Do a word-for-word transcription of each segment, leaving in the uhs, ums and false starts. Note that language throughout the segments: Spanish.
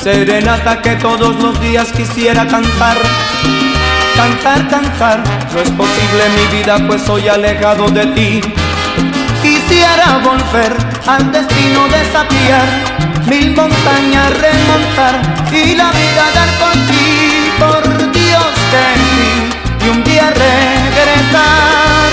Serenata que todos los días quisiera cantar. Cantar, cantar, no es posible mi vida, pues soy alejado de ti. Quisiera volver al destino, desafiar mil montañas, remontar y la vida dar por ti. Por Dios que sí, y un día regresar.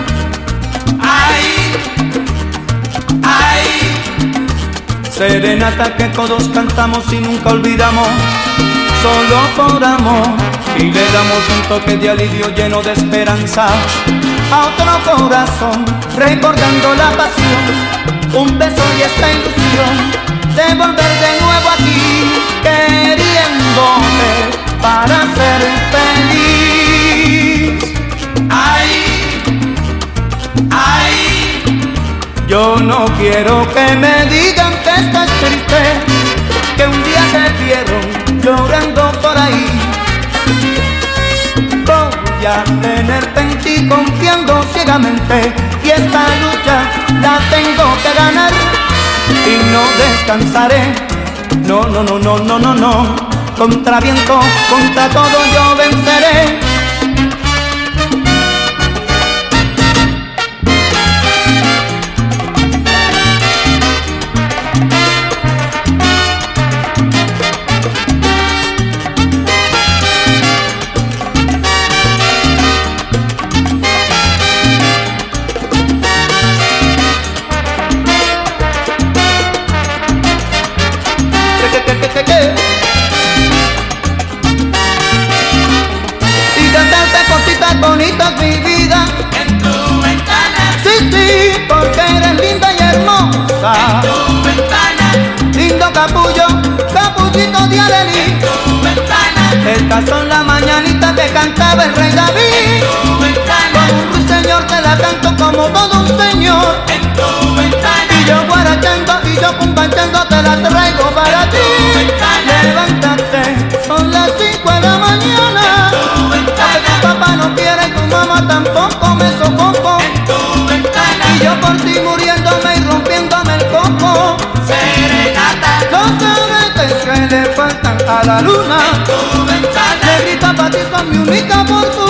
Ay, ay. Serenata que todos cantamos y nunca olvidamos, solo por amor, y le damos un toque de alivio lleno de esperanza a otro corazón, recordando la pasión, un beso y esta ilusión de volver de nuevo a ti, queriéndote para ser feliz. Ay, ay. Yo no quiero que me digan que estás triste, que un día te vieron llorando por ahí. Voy a tenerte en ti confiando ciegamente, y esta lucha la tengo que ganar y no descansaré. No, no, no, no, no, no, no. Contra viento, contra todo yo venceré. Y cantarte cositas bonitas, mi vida, En tu ventana, sí, sí, porque eres linda y hermosa. en tu ventana, Lindo capullo, capullito de en Alelí. tu ventana, Estas son las mañanitas que cantaba el rey David. tu ventana, Como un ruiseñor te la canto como todo un señor. en tu ventana. Y yo guarachando y yo cumbachando te la traigo para ti. Levántate, son las cinco de la mañana. Tu Porque tu ventana, papá no quiere y tu mamá tampoco me sofoco. en tu ventana. Y yo por ti muriéndome y rompiéndome el coco. Serenata, Los cadetes que le faltan a la luna. tu ventana. Negrita, para ti son mi única fortuna.